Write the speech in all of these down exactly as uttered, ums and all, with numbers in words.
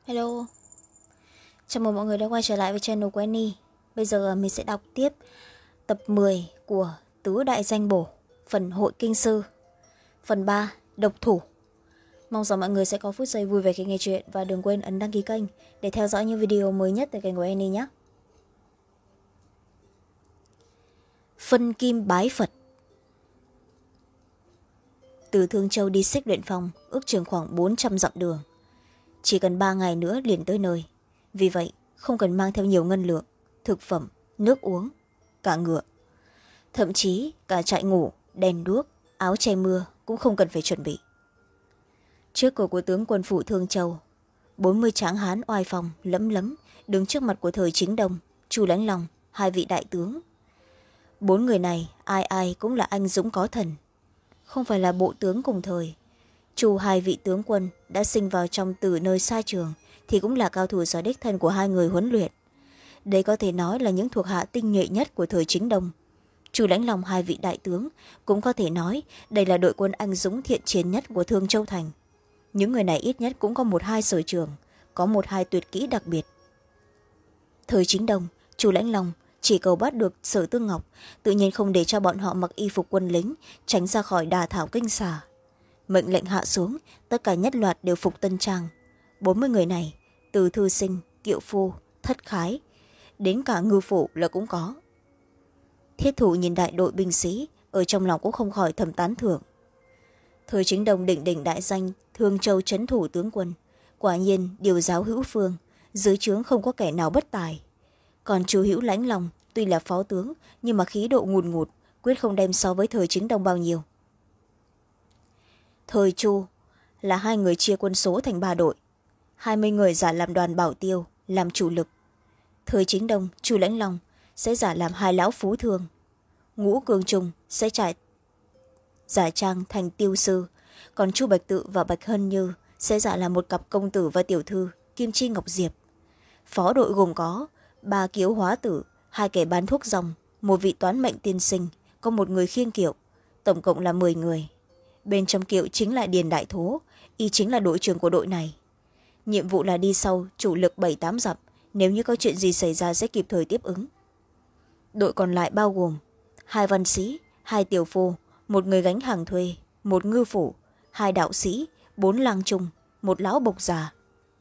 Hello, chào mừng mọi người đã quay trở lại với channel của Annie. Bây giờ mình sẽ đọc tiếp tập mười của Tứ Đại Danh Bổ, phần Hội Kinh Sư, phần ba, Độc Thủ. Mong rằng mọi người sẽ có phút giây vui vẻ khi nghe chuyện và đừng quên ấn đăng ký kênh để theo dõi những video mới nhất từ kênh của Annie nhé. Phân Kim Bái Phật. Từ Thương Châu đi Xích Luyện Phong ước chừng khoảng bốn trăm dặm đường. Chỉ cần ba ngày nữa liền tới nơi. Vì vậy không cần mang theo nhiều ngân lượng, thực phẩm, nước uống, cả ngựa. Thậm chí cả trại ngủ, đèn đuốc, áo che mưa cũng không cần phải chuẩn bị. Trước cửa của tướng quân phủ Thương Châu, bốn mươi tráng hán oai phong lẫm lẫm đứng trước mặt của thời Chính Đông, Chu Lãnh Long, hai vị đại tướng. Bốn người này ai ai cũng là anh dũng có thần, không phải là bộ tướng cùng thời. Chu hai vị tướng quân đã sinh vào trong từ nơi xa trường thì cũng là cao thủ do đích thân của hai người huấn luyện. Đây có thể nói là những thuộc hạ tinh nhuệ nhất của thời Chính Đông. Chu Lãnh Long hai vị đại tướng cũng có thể nói đây là đội quân anh dũng thiện chiến nhất của Thương Châu Thành. Những người này ít nhất cũng có một hai sở trường, có một hai tuyệt kỹ đặc biệt. Thời Chính Đông, Chu Lãnh Long chỉ cầu bắt được Sở Tương Ngọc, tự nhiên không để cho bọn họ mặc y phục quân lính, tránh ra khỏi đà thảo kinh xà. Mệnh lệnh hạ xuống, tất cả nhất loạt đều phục tân trang. bốn mươi người này, từ thư sinh, kiệu phu, thất khái, đến cả ngư phủ là cũng có. Thiết thủ nhìn đại đội binh sĩ, ở trong lòng cũng không khỏi thầm tán thưởng. Thời Chính Đông định đỉnh đại danh Thương Châu trấn thủ tướng quân, quả nhiên điều giáo hữu phương, dưới trướng không có kẻ nào bất tài. Còn Chu Hữu Lãnh Long tuy là phó tướng nhưng mà khí độ ngùn ngụt, quyết không đem so với thời Chính Đông bao nhiêu. Thời Chu là hai người chia quân số thành ba đội, hai mươi người giả làm đoàn bảo tiêu làm chủ lực. Thời Chính Đông, Chu Lãnh Long sẽ giả làm hai lão phú thương, Ngũ Cương Trung sẽ trải giả trang thành tiêu sư, còn Chu Bạch Tự và Bạch Hân Như sẽ giả làm một cặp công tử và tiểu thư Kim Chi Ngọc Diệp. Phó đội gồm có ba kiếu hóa tử, hai kẻ bán thuốc ròng, một vị toán mệnh tiên sinh, có một người khiêng kiệu, tổng cộng là mười người. Bên trong kiệu chính là Điền Đại Thố, y chính là đội trưởng của đội này. Nhiệm vụ là đi sau chủ lực bảy tám dặm, nếu như có chuyện gì xảy ra sẽ kịp thời tiếp ứng. Đội còn lại bao gồm hai văn sĩ, hai tiểu phu, một người gánh hàng thuê, một ngư phủ, hai đạo sĩ, bốn lang trung, một lão bộc già.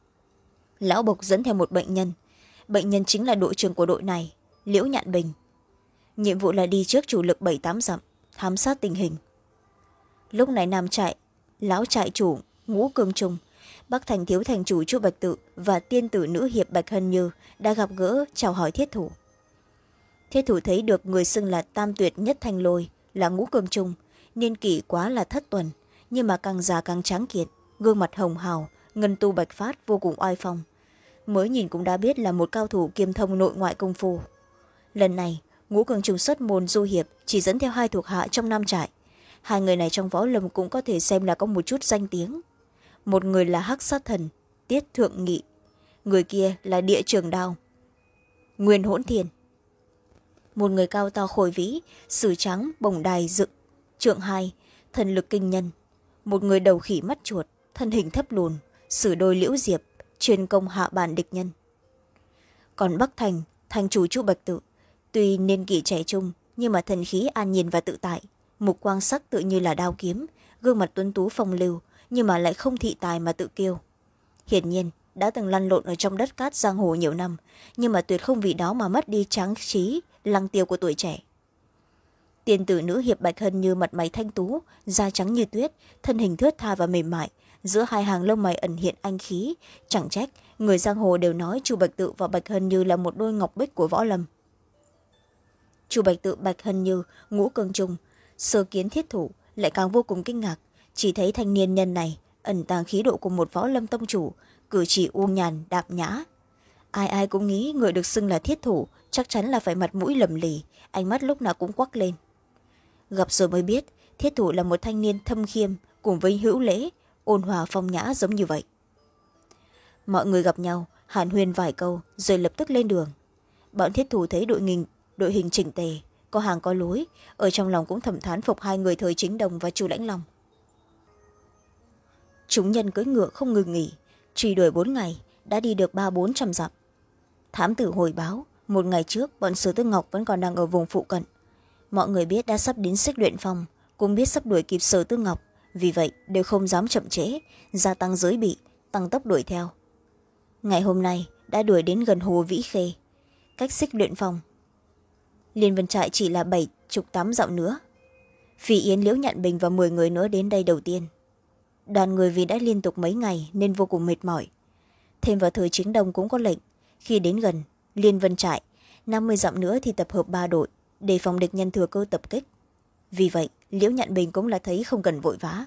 Lão bộc dẫn theo một bệnh nhân, bệnh nhân chính là đội trưởng của đội này, Liễu Nhạn Bình. Nhiệm vụ là đi trước chủ lực bảy tám dặm, thám sát tình hình. Lúc này nam trại, lão trại chủ Ngũ Cương Trung, Bắc Thành thiếu thành chủ Chu Bạch Tự và tiên tử nữ hiệp Bạch Hân Như đã gặp gỡ chào hỏi thiết thủ. Thiết thủ thấy được người xưng là tam tuyệt nhất thanh lôi là Ngũ Cương Trung, niên kỷ quá là thất tuần, nhưng mà càng già càng tráng kiệt, gương mặt hồng hào, ngân tu bạch phát, vô cùng oai phong. Mới nhìn cũng đã biết là một cao thủ kiêm thông nội ngoại công phu. Lần này Ngũ Cương Trung xuất môn du hiệp chỉ dẫn theo hai thuộc hạ trong nam trại. Hai người này trong võ lâm cũng có thể xem là có một chút danh tiếng. Một người là hắc sát thần Tiết Thượng Nghị, người kia là địa trường đao Nguyên Hỗn Thiên. Một người cao to khôi vĩ, sử trắng bồng đài dựng trượng hai, thần lực kinh nhân. Một người đầu khỉ mắt chuột, thân hình thấp lùn, sử đôi liễu diệp, truyền công hạ bàn địch nhân. Còn Bắc Thành thành chủ Chu Bạch Tự, tuy niên kỷ trẻ trung nhưng mà thần khí an nhiên và tự tại, mục quang sắc tự như là đao kiếm, gương mặt tuấn tú phong lưu nhưng mà lại không thị tài mà tự kiêu. Hiển nhiên đã từng lăn lộn ở trong đất cát giang hồ nhiều năm, nhưng mà tuyệt không vì đó mà mất đi tráng trí lăng tiêu của tuổi trẻ. Tiên tử nữ hiệp Bạch Hân Như mặt mày thanh tú, da trắng như tuyết, thân hình thướt tha và mềm mại, giữa hai hàng lông mày ẩn hiện anh khí. Chẳng trách người giang hồ đều nói Chu Bạch Tự và Bạch Hân Như là một đôi ngọc bích của võ lâm. Chu Bạch Tự, Bạch Hân Như, Ngũ Cương Trung sơ kiến thiết thủ lại càng vô cùng kinh ngạc, chỉ thấy thanh niên nhân này ẩn tàng khí độ của một võ lâm tông chủ, cử chỉ u nhàn đạm nhã. Ai ai cũng nghĩ người được xưng là thiết thủ chắc chắn là phải mặt mũi lầm lì, ánh mắt lúc nào cũng quắc lên. Gặp rồi mới biết thiết thủ là một thanh niên thâm khiêm cùng với hữu lễ, ôn hòa phong nhã giống như vậy. Mọi người gặp nhau hàn huyên vài câu rồi lập tức lên đường. Bọn thiết thủ thấy đội hình đội hình chỉnh tề, có hàng có lối, ở trong lòng cũng thầm thán phục hai người thời Chính Đồng và Chu Lãnh Long. Chúng nhân cưỡi ngựa không ngừng nghỉ, truy đuổi bốn ngày, đã đi được ba bốn trăm dặm. Thám tử hồi báo một ngày trước bọn Sử Tư Ngọc vẫn còn đang ở vùng phụ cận. Mọi người biết đã sắp đến Xích Luyện Phong, cũng biết sắp đuổi kịp Sử Tư Ngọc, vì vậy đều không dám chậm trễ, gia tăng giới bị, tăng tốc đuổi theo. Ngày hôm nay đã đuổi đến gần hồ Vĩ Khê, cách Xích Luyện Phong Liên Vân Trại chỉ là bảy chục tám dặm nữa. Phỉ Yến, Liễu Nhạn Bình và m người nữa đến đây đầu tiên. Đoàn người vì đã liên tục mấy ngày nên vô cùng mệt mỏi. Thêm vào thời chính đông cũng có lệnh, khi đến gần Liên Vân Trại năm mươi dặm nữa thì tập hợp ba đội, đề phòng địch nhân thừa cơ tập kích. Vì vậy Liễu Nhạn Bình cũng là thấy không cần vội vã.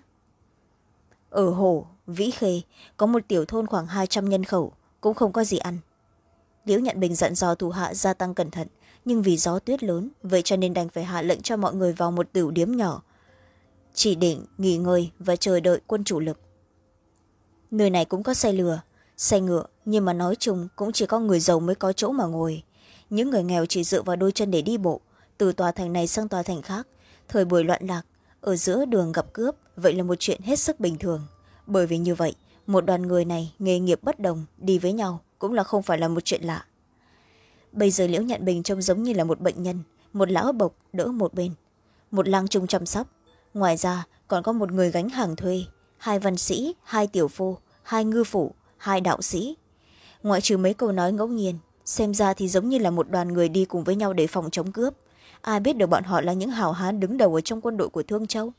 Ở hồ Vĩ Khê có một tiểu thôn khoảng hai trăm nhân khẩu, cũng không có gì ăn. Liễu Nhạn Bình dặn dò thủ hạ gia tăng cẩn thận, nhưng vì gió tuyết lớn, vậy cho nên đành phải hạ lệnh cho mọi người vào một tửu điếm nhỏ, chỉ định nghỉ ngơi và chờ đợi quân chủ lực. Nơi này cũng có xe lừa, xe ngựa, nhưng mà nói chung cũng chỉ có người giàu mới có chỗ mà ngồi. Những người nghèo chỉ dựa vào đôi chân để đi bộ, từ tòa thành này sang tòa thành khác. Thời buổi loạn lạc, ở giữa đường gặp cướp, vậy là một chuyện hết sức bình thường. Bởi vì như vậy, một đoàn người này nghề nghiệp bất đồng, đi với nhau cũng là không phải là một chuyện lạ. Bây giờ Liễu Nhạn Bình trông giống như là một bệnh nhân, một lão bộc đỡ một bên, một lang trung chăm sóc. Ngoài ra còn có một người gánh hàng thuê, hai văn sĩ, hai tiểu phu, hai ngư phủ, hai đạo sĩ. Ngoại trừ mấy câu nói ngẫu nhiên, xem ra thì giống như là một đoàn người đi cùng với nhau để phòng chống cướp. Ai biết được bọn họ là những hào hán đứng đầu ở trong quân đội của Thương Châu.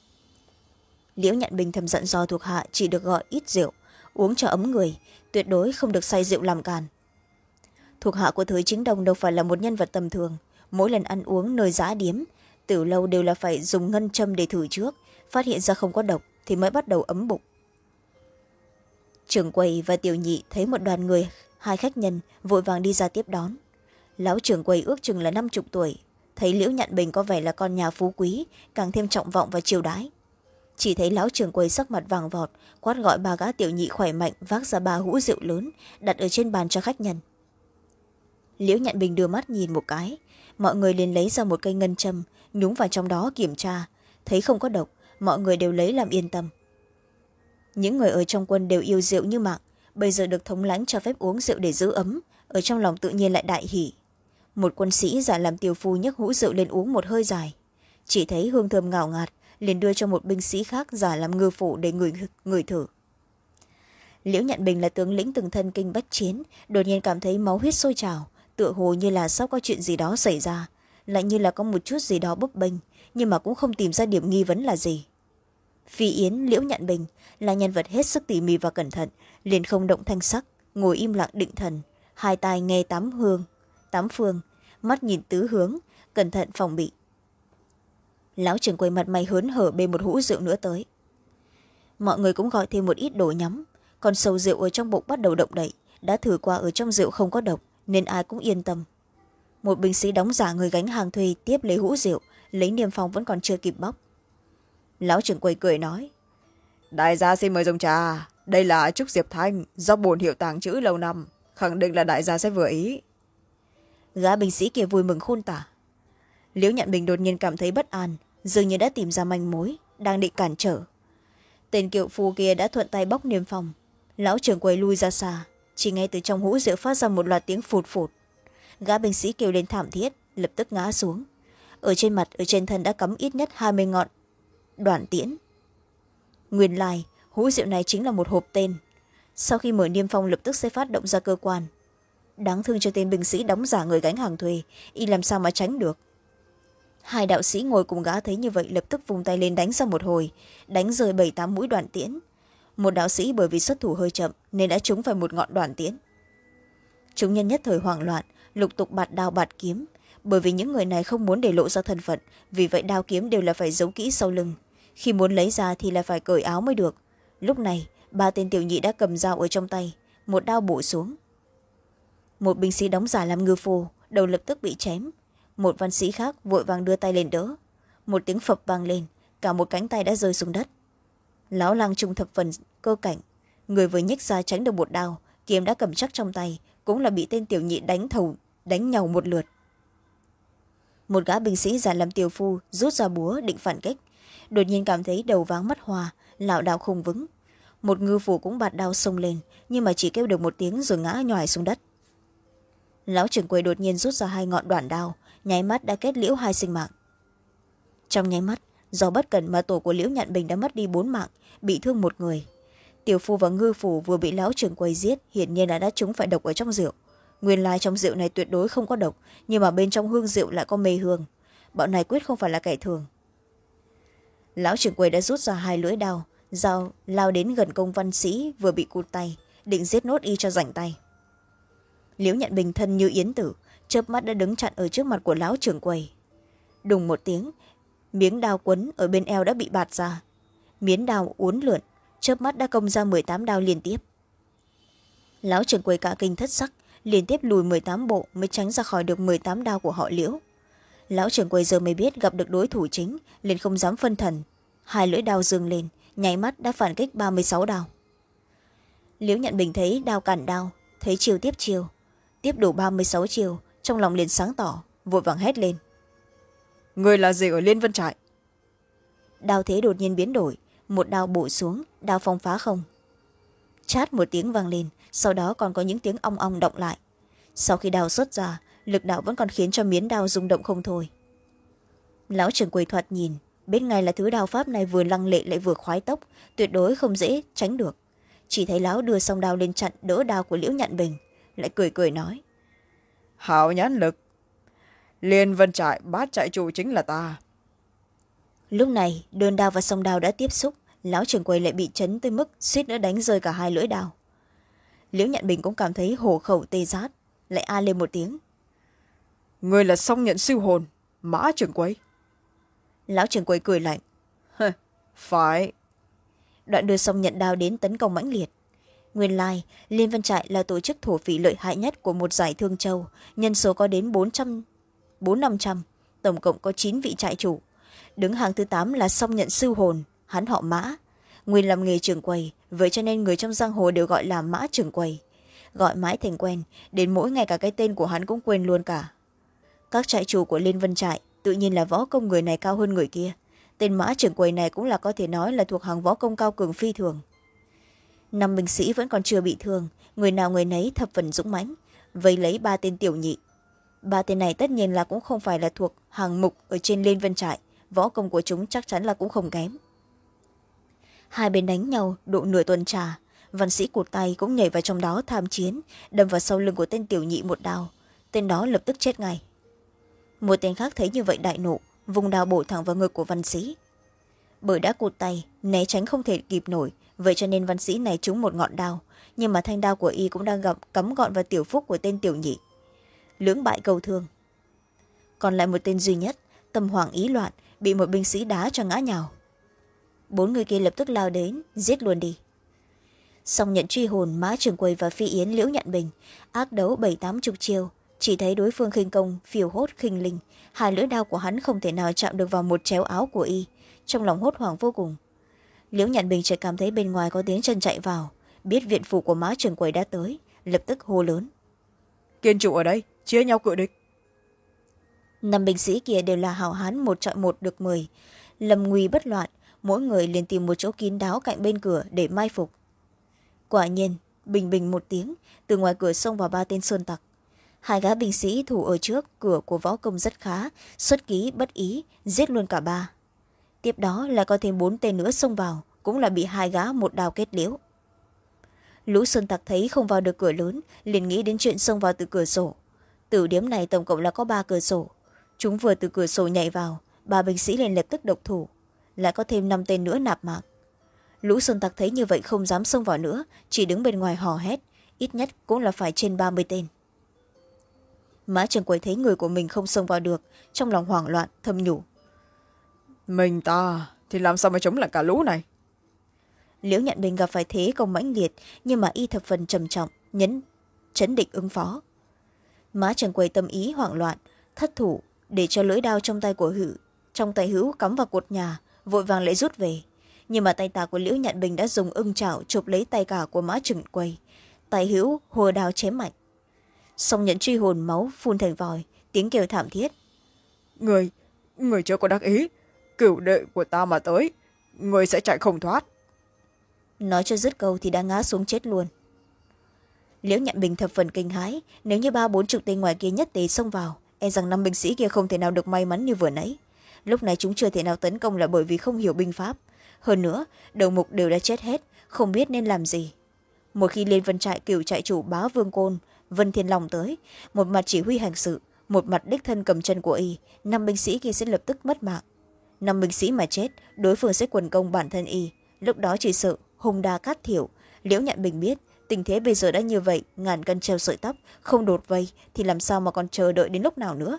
Liễu Nhạn Bình thầm dặn dò thuộc hạ chỉ được gọi ít rượu, uống cho ấm người, tuyệt đối không được say rượu làm càn. Thuộc hạ của Thời Chính Đông đâu phải là một nhân vật tầm thường, mỗi lần ăn uống nơi dã điếm, từ lâu đều là phải dùng ngân châm để thử trước, phát hiện ra không có độc thì mới bắt đầu ấm bụng. Trưởng quầy và tiểu nhị thấy một đoàn người, hai khách nhân vội vàng đi ra tiếp đón. Lão trưởng quầy ước chừng là năm chục tuổi, thấy Liễu Nhạn Bình có vẻ là con nhà phú quý, càng thêm trọng vọng và chiêu đãi. Chỉ thấy lão trưởng quầy sắc mặt vàng vọt, quát gọi ba gã tiểu nhị khỏe mạnh vác ra ba hũ rượu lớn, đặt ở trên bàn cho khách nhân. Liễu Nhạn Bình đưa mắt nhìn một cái, mọi người liền lấy ra một cây ngân châm, nhúng vào trong đó kiểm tra, thấy không có độc, mọi người đều lấy làm yên tâm. Những người ở trong quân đều yêu rượu như mạng, bây giờ được thống lãnh cho phép uống rượu để giữ ấm, ở trong lòng tự nhiên lại đại hỉ. Một quân sĩ giả làm tiểu phu nhấc hũ rượu lên uống một hơi dài, chỉ thấy hương thơm ngào ngạt, liền đưa cho một binh sĩ khác giả làm ngư phủ để người, người thử. Liễu Nhạn Bình là tướng lĩnh từng thân kinh bách chiến, đột nhiên cảm thấy máu huyết sôi trào, tựa hồ như là sắp có chuyện gì đó xảy ra, lại như là có một chút gì đó bấp bênh, nhưng mà cũng không tìm ra điểm nghi vấn là gì. Phi Yến, Liễu Nhạn Bình là nhân vật hết sức tỉ mỉ và cẩn thận, liền không động thanh sắc, ngồi im lặng định thần, hai tai nghe tám hương tám phương, mắt nhìn tứ hướng, cẩn thận phòng bị. Lão trưởng quầy mặt mày hớn hở bê một hũ rượu nữa tới. Mọi người cũng gọi thêm một ít đồ nhắm, còn sầu rượu ở trong bụng bắt đầu động đậy, đã thử qua ở trong rượu không có độc nên ai cũng yên tâm. Một binh sĩ đóng giả người gánh hàng thuê tiếp lấy hũ rượu, lấy niêm phong vẫn còn chưa kịp bóc. Lão trưởng quầy cười nói: Đại gia xin mời dùng trà, đây là trúc diệp thanh do bổn hiệu tàng trữ lâu năm, khẳng định là đại gia sẽ vừa ý. Gã binh sĩ kia vui mừng khôn tả. Liễu Nhạn Bình đột nhiên cảm thấy bất an, dường như đã tìm ra manh mối, đang định cản trở. Tên kiệu phu kia đã thuận tay bóc niêm phong. Lão trưởng quầy lui ra xa, chỉ nghe từ trong hũ rượu phát ra một loạt tiếng phụt phụt. Gã binh sĩ kêu lên thảm thiết, lập tức ngã xuống. Ở trên mặt, ở trên thân đã cắm ít nhất hai mươi ngọn đoạn tiễn. Nguyên lai hũ rượu này chính là một hộp tên. Sau khi mở niêm phong lập tức sẽ phát động ra cơ quan. Đáng thương cho tên binh sĩ đóng giả người gánh hàng thuê, y làm sao mà tránh được. Hai đạo sĩ ngồi cùng gã thấy như vậy lập tức vùng tay lên đánh ra một hồi, đánh rơi bảy tám mũi đoạn tiễn. Một đạo sĩ bởi vì xuất thủ hơi chậm nên đã trúng phải một ngọn đoạn tiễn. Chúng nhân nhất thời hoảng loạn, lục tục bạt đao bạt kiếm, bởi vì những người này không muốn để lộ ra thân phận, vì vậy đao kiếm đều là phải giấu kỹ sau lưng, khi muốn lấy ra thì là phải cởi áo mới được. Lúc này ba tên tiểu nhị đã cầm dao ở trong tay, một đao bổ xuống. Một binh sĩ đóng giả làm ngư phu đầu lập tức bị chém, một văn sĩ khác vội vàng đưa tay lên đỡ, một tiếng phập vang lên, cả một cánh tay đã rơi xuống đất. Lão lang trung thập phần cơ cảnh, người vừa nhích ra tránh được một đao, kiếm đã cầm chắc trong tay, cũng là bị tên tiểu nhị đánh thầu đánh nhàu một lượt. Một gã binh sĩ giả làm tiểu phu rút ra búa định phản kích, đột nhiên cảm thấy đầu váng mắt hoa, lảo đảo không vững. một ngư phủ cũng bạt đao xông lên, nhưng mà chỉ kêu được một tiếng rồi ngã nhoài xuống đất. Lão trưởng quầy đột nhiên rút ra hai ngọn đoạn đao, nháy mắt đã kết liễu hai sinh mạng. Trong nháy mắt, do bất cẩn mà tổ của Liễu Nhạn Bình đã mất đi bốn mạng, bị thương một người. Tiểu phu và ngư phủ vừa bị lão trưởng quầy giết, hiển nhiên là đã trúng phải độc ở trong rượu. Nguyên lai trong rượu này tuyệt đối không có độc, nhưng mà bên trong hương rượu lại có mê hương. Bọn này quyết không phải là kẻ thường. Lão trưởng quầy đã rút ra hai lưỡi đao, dao lao đến gần công văn sĩ vừa bị cụt tay, định giết nốt y cho rảnh tay. Liễu Nhạn Bình thân như yến tử, chớp mắt đã đứng chặn ở trước mặt của lão trưởng quầy. Đùng một tiếng, miếng đao quấn ở bên eo đã bị bạt ra. Miếng đao uốn lượn, chớp mắt đã công ra mười tám đao liên tiếp. Lão trưởng quầy cả kinh thất sắc, liên tiếp lùi mười tám bộ mới tránh ra khỏi được mười tám đao của họ Liễu. Lão trưởng quầy giờ mới biết gặp được đối thủ chính, liền không dám phân thần. Hai lưỡi đao dâng lên, nháy mắt đã phản kích ba mươi sáu đao. Liễu Nhạn Bình thấy đao cản đao, thấy chiều tiếp chiều, tiếp đủ ba mươi sáu chiều, trong lòng liền sáng tỏ, vội vàng hét lên: người là gì ở Liên Vân Trại? Đao thế đột nhiên biến đổi, một đao bổ xuống, đao phong phá không. Chát một tiếng vang lên, sau đó còn có những tiếng ong ong động lại. Sau khi đao xuất ra, lực đạo vẫn còn khiến cho miến đao rung động không thôi. Lão trưởng quầy thoạt nhìn, bên ngay là thứ đao pháp này vừa lăng lệ lại vừa khoái tốc, tuyệt đối không dễ tránh được. Chỉ thấy lão đưa song đao lên chặn đỡ đao của Liễu Nhạn Bình, lại cười cười nói: hảo nhãn lực, Liên Vân Trại bát trại chủ chính là ta. Lúc này đơn đao và song đao đã tiếp xúc, lão trưởng quầy lại bị chấn tới mức suýt nữa đánh rơi cả hai lưỡi đao. Liễu Nhạn Bình cũng cảm thấy hổ khẩu tê rát, lại a lên một tiếng: người là song nhận siêu hồn Mã trưởng quầy? Lão trưởng quầy cười lạnh: phải. Đoạn đưa song nhận đao đến tấn công mãnh liệt. Nguyên lai Liên Vân Trại là tổ chức thổ phỉ lợi hại nhất của một giải Thương Châu, nhân số có đến bốn trăm bốn năm trăm, tổng cộng có chín vị trại chủ. Đứng hàng thứ tám là song nhận sư hồn, hắn họ Mã, nguyên làm nghề trưởng quầy, vậy cho nên người trong giang hồ đều gọi là Mã trưởng quầy. Gọi mãi thành quen, đến mỗi ngày cả cái tên của hắn cũng quên luôn cả. Các trại chủ của Liên Vân Trại tự nhiên là võ công người này cao hơn người kia. Tên Mã trưởng quầy này cũng là có thể nói là thuộc hàng võ công cao cường phi thường. Năm binh sĩ vẫn còn chưa bị thương, người nào người nấy thập phần dũng mãnh, vây lấy ba tên tiểu nhị. Ba tên này tất nhiên là cũng không phải là thuộc hàng mục ở trên Liên Vân Trại, võ công của chúng chắc chắn là cũng không kém. Hai bên đánh nhau độ nửa tuần trà, văn sĩ cụt tay cũng nhảy vào trong đó tham chiến, đâm vào sau lưng của tên tiểu nhị một đao, tên đó lập tức chết ngay. Một tên khác thấy như vậy đại nộ, vùng đao bổ thẳng vào ngực của văn sĩ. Bởi đã cụt tay, né tránh không thể kịp nổi, vậy cho nên văn sĩ này trúng một ngọn đao, nhưng mà thanh đao của y cũng đang gặp cắm gọn vào tiểu phúc của tên tiểu nhị. Lưỡng bại cầu thương. Còn lại một tên duy nhất, tâm hoảng ý loạn, bị một binh sĩ đá cho ngã nhào. Bốn người kia lập tức lao đến, giết luôn đi. Song nhận truy hồn Mã trưởng quầy và Phi Yến Liễu Nhạn Bình, ác đấu bảy tám chục chiêu, chỉ thấy đối phương khinh công phiêu hốt khinh linh, hai lưỡi đao của hắn không thể nào chạm được vào một chéo áo của y, trong lòng hốt hoảng vô cùng. Liễu Nhạn Bình chợt cảm thấy bên ngoài có tiếng chân chạy vào, biết viện phủ của Mã trưởng quầy đã tới, lập tức hô lớn: Kiên trụ ở đây, chia nhau cự địch. Năm binh sĩ kia đều là hảo hán một trọi một được mười, lầm nguy bất loạn, mỗi người liền tìm một chỗ kín đáo cạnh bên cửa để mai phục. Quả nhiên, bình bình một tiếng, từ ngoài cửa xông vào ba tên sơn tặc. Hai gã binh sĩ thủ ở trước cửa của võ công rất khá, xuất ký bất ý, giết luôn cả ba. Tiếp đó là có thêm bốn tên nữa xông vào, cũng là bị hai gã một đao kết liễu. Lũ sơn tặc thấy không vào được cửa lớn, liền nghĩ đến chuyện xông vào từ cửa sổ. Tử điếm này tổng cộng là có ba cửa sổ. Chúng vừa từ cửa sổ nhảy vào, ba binh sĩ liền lập tức độc thủ, lại có thêm năm tên nữa nạp mạng. Lũ sơn tặc thấy như vậy không dám xông vào nữa, chỉ đứng bên ngoài hò hét, ít nhất cũng là phải trên ba mươi tên. Mã trưởng quầy thấy người của mình không xông vào được, trong lòng hoảng loạn thầm nhủ: Mình ta thì làm sao mà chống lại cả lũ này? Liễu Nhạn Bình gặp phải thế công mãnh liệt, nhưng mà y thập phần trầm trọng, nhấn chấn định ứng phó. Mã trưởng quầy tâm ý hoảng loạn, thất thủ, để cho lưỡi đao trong tay của hữu trong tay hữu cắm vào cột nhà, vội vàng lại rút về. Nhưng mà tay tà của Liễu Nhạn Bình đã dùng ưng chảo chụp lấy tay cả của Mã trưởng quầy, tay hữu hùa đao chém mạnh. Song nhận truy hồn máu phun thành vòi, tiếng kêu thảm thiết: Người, người chưa có đắc ý, cửu đệ của ta mà tới, người sẽ chạy không thoát. nói cho dứt câu thì đã ngã xuống chết luôn. Liễu Nhạn Bình thập phần kinh hãi, nếu như ba bốn chục tên ngoài kia nhất tề xông vào, e rằng năm binh sĩ kia không thể nào được may mắn như vừa nãy. Lúc này chúng chưa thể nào tấn công là bởi vì không hiểu binh pháp, hơn nữa đầu mục đều đã chết hết, không biết nên làm gì. Một khi Liên Vân Trại cửu trại chủ Bá Vương Côn Vân Thiên Long tới, một mặt chỉ huy hành sự, một mặt đích thân cầm chân của y, năm binh sĩ kia sẽ lập tức mất mạng. Năm binh sĩ mà chết, đối phương sẽ quần công bản thân y, lúc đó chỉ sợ hùng đa cát thiểu. Liễu Nhạn Bình biết tình thế bây giờ đã như vậy, ngàn cân treo sợi tóc, không đột vây thì làm sao mà còn chờ đợi đến lúc nào nữa.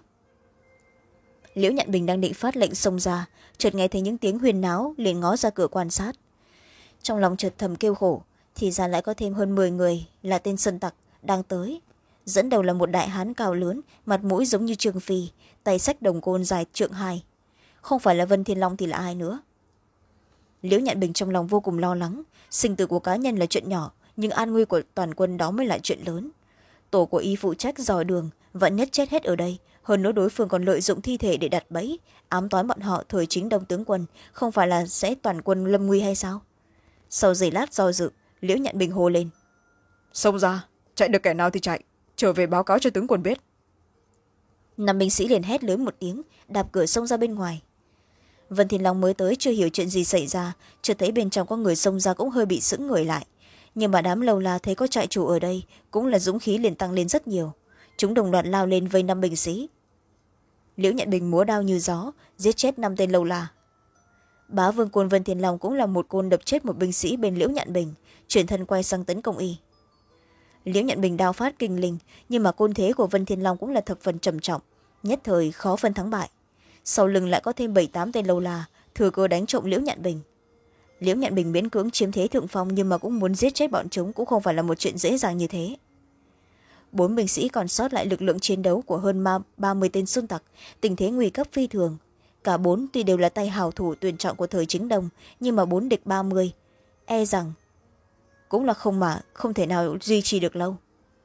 Liễu Nhạn Bình đang định phát lệnh xông ra, chợt nghe thấy những tiếng huyên náo, liền ngó ra cửa quan sát. Trong lòng chợt thầm kêu khổ, thì ra lại có thêm hơn mười người là tên sơn tặc đang tới. Dẫn đầu là một đại hán cao lớn, mặt mũi giống như Trương Phi, tay xách đồng côn dài trượng hai. Không phải là Vân Thiên Long thì là ai nữa. Liễu Nhạn Bình trong lòng vô cùng lo lắng, sinh tử của cá nhân là chuyện nhỏ, nhưng an nguy của toàn quân đó mới là chuyện lớn. Tổ của y phụ trách dò đường, vẫn nhất chết hết ở đây, hơn nữa đối phương còn lợi dụng thi thể để đặt bẫy, ám toán bọn họ thời chính đông tướng quân, không phải là sẽ toàn quân lâm nguy hay sao? Sau giây lát do dự, Liễu Nhạn Bình hô lên: xông ra, chạy được kẻ nào thì chạy, trở về báo cáo cho tướng quân biết. Năm binh sĩ liền hét lớn một tiếng, đạp cửa xông ra bên ngoài. Vân Thiên Long mới tới chưa hiểu chuyện gì xảy ra, chợt thấy bên trong có người xông ra cũng hơi bị sững người lại, nhưng mà đám lâu la thấy có trại chủ ở đây cũng là dũng khí liền tăng lên rất nhiều. Chúng đồng loạt lao lên vây năm binh sĩ. Liễu Nhạn Bình múa đao như gió, giết chết năm tên lâu la. Bá Vương Côn Vân Thiên Long cũng là một côn đập chết một binh sĩ bên Liễu Nhạn Bình, chuyển thân quay sang tấn công y. Liễu Nhạn Bình đao phát kinh linh, nhưng mà côn thế của Vân Thiên Long cũng là thập phần trầm trọng, nhất thời khó phân thắng bại. Sau lưng lại có thêm bảy tám tên lâu la, thừa cơ đánh trộm Liễu Nhạn Bình. Liễu Nhạn Bình miễn cưỡng chiếm thế thượng phong, nhưng mà cũng muốn giết chết bọn chúng cũng không phải là một chuyện dễ dàng như thế. Bốn binh sĩ còn sót lại lực lượng chiến đấu của hơn ba mươi tên sơn tặc, tình thế nguy cấp phi thường. Cả bốn tuy đều là tay hào thủ tuyển chọn của thời chính đông, nhưng mà bốn địch ba mươi, e rằng cũng là không mà không thể nào duy trì được lâu.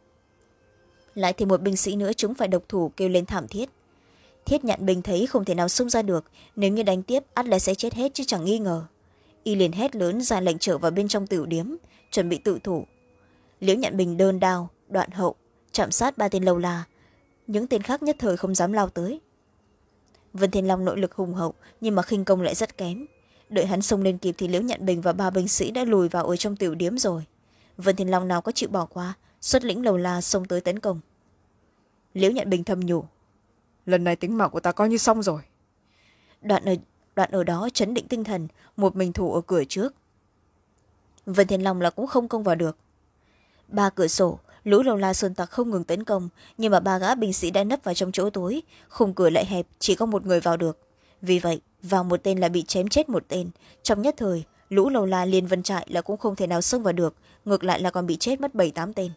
Lại thì một binh sĩ nữa chúng phải độc thủ kêu lên thảm thiết. Thiết Nhạn Bình thấy không thể nào xông ra được, nếu như đánh tiếp ắt là sẽ chết hết chứ chẳng nghi ngờ. Y liền hét lớn ra lệnh trở vào bên trong tửu điếm, chuẩn bị tự thủ. Liễu Nhạn Bình đơn đao đoạn hậu chạm sát ba tên lâu la, những tên khác nhất thời không dám lao tới. Vân Thiên Long nội lực hùng hậu, nhưng mà khinh công lại rất kém. Đợi hắn xông lên kịp thì Liễu Nhạn Bình và ba binh sĩ đã lùi vào ở trong tiểu điếm rồi. Vân Thiên Long nào có chịu bỏ qua, xuất lĩnh lâu la xông tới tấn công. Liễu Nhạn Bình thầm nhủ: lần này tính mạng của ta coi như xong rồi. Đoạn ở, đoạn ở đó trấn định tinh thần, một mình thủ ở cửa trước. Vân Thiên Long là cũng không công vào được. Ba cửa sổ, lũ lâu la sơn tặc không ngừng tấn công, nhưng mà ba gã binh sĩ đã nấp vào trong chỗ tối, khung cửa lại hẹp, chỉ có một người vào được. Vì vậy vào một tên là bị chém chết một tên. Trong nhất thời lũ lâu la Liên Vân Trại là cũng không thể nào xông vào được, ngược lại là còn bị chết mất bảy tám tên.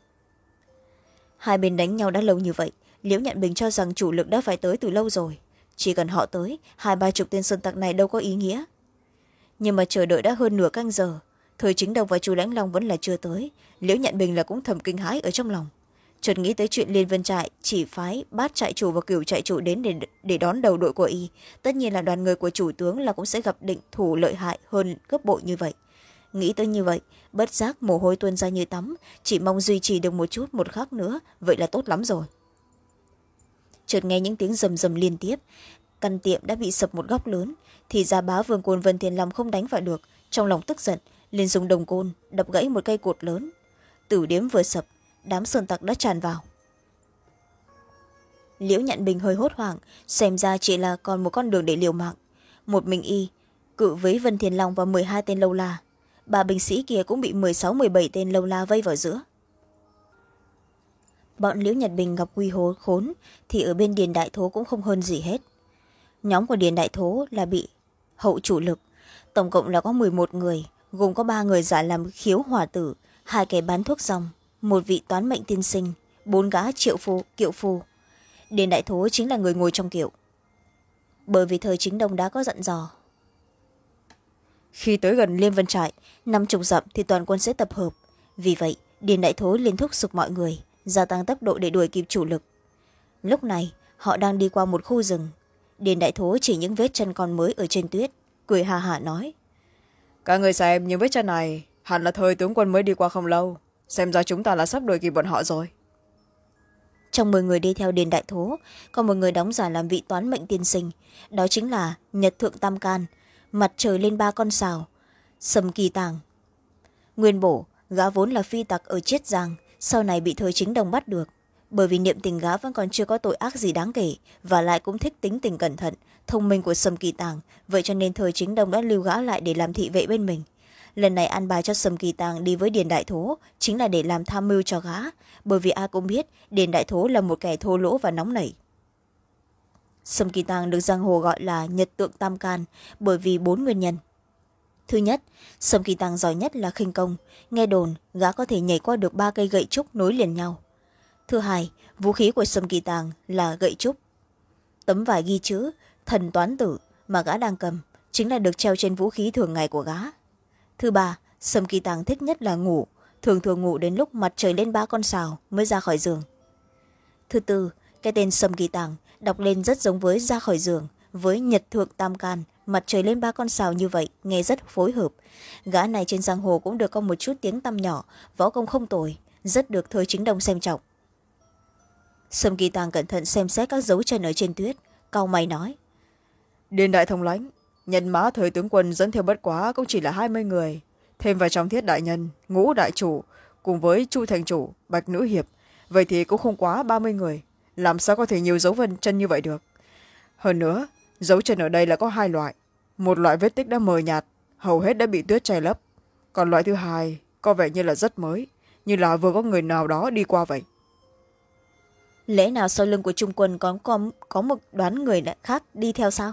Hai bên đánh nhau đã lâu như vậy, Liễu Nhạn Bình cho rằng chủ lực đã phải tới từ lâu rồi, chỉ cần họ tới hai ba chục tên sơn tặc này đâu có ý nghĩa. Nhưng mà chờ đợi đã hơn nửa canh giờ, thời chính đông và chu Lãnh Long vẫn là chưa tới. Liễu Nhạn Bình là cũng thầm kinh hãi ở trong lòng, chợt nghĩ tới chuyện Liên Vân Trại chỉ phái bát trại chủ và cửu trại chủ đến để, để đón đầu đội của y, tất nhiên là đoàn người của chủ tướng là cũng sẽ gặp định thủ lợi hại hơn gấp bội như vậy. Nghĩ tới như vậy, bất giác mồ hôi tuôn ra như tắm, chỉ mong duy trì được một chút một khắc nữa, vậy là tốt lắm rồi. Chợt nghe những tiếng rầm rầm liên tiếp, căn tiệm đã bị sập một góc lớn, thì ra Bá Vương Côn Vân Thiên Long không đánh vào được, trong lòng tức giận liền dùng đồng côn đập gãy một cây cột lớn. Tử điếm vừa sập, đám sơn tặc đã tràn vào. Liễu Nhạn Bình hơi hốt hoảng, xem ra chỉ là còn một con đường để liều mạng. Một mình y cự với Vân Thiên Long và mười hai tên lâu la, ba binh sĩ kia cũng bị mười sáu mười bảy tên lâu la vây vào giữa. Bọn Liễu Nhật Bình gặp quy hố khốn thì ở bên Điền Đại Thố cũng không hơn gì hết. Nhóm của Điền Đại Thố là bị hậu chủ lực, tổng cộng là có mười một người, gồm có ba người giả làm khiếu hỏa tử, hai kẻ bán thuốc ròng, một vị toán mệnh tiên sinh, bốn gã triệu phu kiệu phu. Điền Đại Thố chính là người ngồi trong kiệu. Bởi vì thời chính đông đã có dặn dò, khi tới gần Liên Vân Trại năm chục dặm thì toàn quân sẽ tập hợp. Vì vậy Điền Đại Thố liền thúc giục mọi người gia tăng tốc độ để đuổi kịp chủ lực. Lúc này họ đang đi qua một khu rừng. Điền Đại Thố chỉ những vết chân còn mới ở trên tuyết, cười hà hả nói: các người xem những vết chân này hẳn là thời tướng quân mới đi qua không lâu, xem ra chúng ta là sắp đuổi kịp bọn họ rồi. Trong mười người đi theo Điền Đại Thố có một người đóng giả làm vị toán mệnh tiên sinh, đó chính là Nhật Thượng Tam Can, mặt trời lên ba con sào, Sầm Kỳ Tàng. Nguyên bổ, gã vốn là phi tặc ở Chiết Giang, sau này bị Thời Chính Đồng bắt được. Bởi vì niệm tình gã vẫn còn chưa có tội ác gì đáng kể, và lại cũng thích tính tình cẩn thận thông minh của Sầm Kỳ Tàng, vậy cho nên Thời Chính Đồng đã lưu gã lại để làm thị vệ bên mình. Lần này an bài cho Sầm Kỳ Tàng đi với Điền Đại Thố chính là để làm tham mưu cho gã, bởi vì ai cũng biết Điền Đại Thố là một kẻ thô lỗ và nóng nảy. Sầm Kỳ Tàng được giang hồ gọi là Nhật Tượng Tam Can bởi vì bốn nguyên nhân. Thứ nhất, Sầm Kỳ Tàng giỏi nhất là khinh công, nghe đồn gã có thể nhảy qua được ba cây gậy trúc nối liền nhau. Thứ hai, vũ khí của Sầm Kỳ Tàng là gậy trúc. Tấm vải ghi chữ thần toán tử mà gã đang cầm chính là được treo trên vũ khí thường ngày của gã. Thứ ba, Sầm Kỳ Tàng thích nhất là ngủ, thường thường ngủ đến lúc mặt trời lên ba con sào mới ra khỏi giường. Thứ tư, cái tên Sầm Kỳ Tàng đọc lên rất giống với ra khỏi giường, với Nhật Thượng Tam Can, mặt trời lên ba con sào như vậy, nghe rất phối hợp. Gã này trên giang hồ cũng được có một chút tiếng tăm nhỏ, võ công không tồi, rất được Thời Chính Đồng xem trọng. Sầm Kỳ Tàng cẩn thận xem xét các dấu chân ở trên tuyết, cau mày nói: Điền đại thống lãnh, nhân mã Thời tướng quân dẫn theo bất quá cũng chỉ là hai mươi người, thêm vào trong thiết đại nhân, ngũ đại chủ cùng với chu thành chủ, bạch nữ hiệp, vậy thì cũng không quá ba mươi người, làm sao có thể nhiều dấu vân chân như vậy được. Hơn nữa, dấu chân ở đây là có hai loại, một loại vết tích đã mờ nhạt, hầu hết đã bị tuyết che lấp, còn loại thứ hai có vẻ như là rất mới, như là vừa có người nào đó đi qua vậy. Lẽ nào sau lưng của trung quân có, có, có một đoán người khác đi theo sao?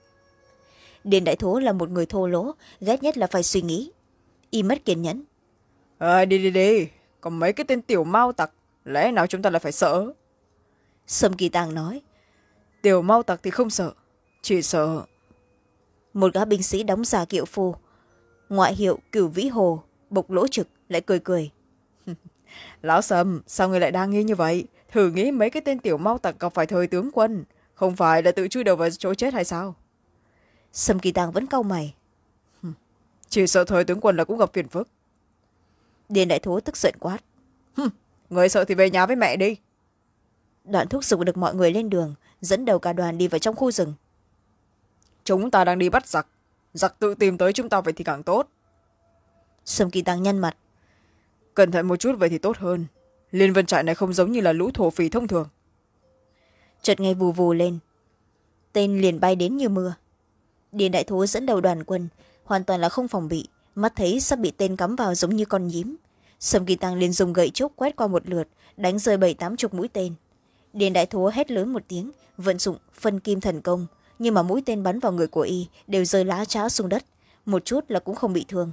Điền Đại Thố là một người thô lỗ, ghét nhất là phải suy nghĩ. Y mất kiên nhẫn. À, đi đi đi, còn mấy cái tên tiểu mao tặc, lẽ nào chúng ta lại phải sợ? Sầm Kỳ Tàng nói: Tiểu mao tặc thì không sợ, chỉ sợ... Một gã binh sĩ đóng giả kiệu phu, ngoại hiệu Cửu Vĩ Hồ, bộc lỗ trực, lại cười cười. Lão Sầm, sao người lại đang nghi như vậy? Thử nghĩ mấy cái tên tiểu mao tặc gặp phải Thời tướng quân, không phải là tự chui đầu vào chỗ chết hay sao? Sầm Kỳ Tàng vẫn cau mày. Chỉ sợ Thời tướng quân là cũng gặp phiền phức. Điền Đại Thố tức giận quát: Người sợ thì về nhà với mẹ đi. Đoạn thúc giục được mọi người lên đường, dẫn đầu cả đoàn đi vào trong khu rừng. Chúng ta đang đi bắt giặc, giặc tự tìm tới chúng ta vậy thì càng tốt. Sầm Kỳ Tàng nhăn mặt: Cẩn thận một chút vậy thì tốt hơn, Liên Vân trại này không giống như là lũ thổ phỉ thông thường. Chợt nghe vù vù lên, tên liền bay đến như mưa. Điền Đại Thố dẫn đầu đoàn quân, hoàn toàn là không phòng bị, mắt thấy sắp bị tên cắm vào giống như con nhím. Sầm Kỳ Tàng liền dùng gậy trúc quét qua một lượt, đánh rơi bảy tám chục mũi tên. Điền Đại Thố hét lớn một tiếng, vận dụng phân kim thần công, nhưng mà mũi tên bắn vào người của y đều rơi lá trá xuống đất, một chút là cũng không bị thương.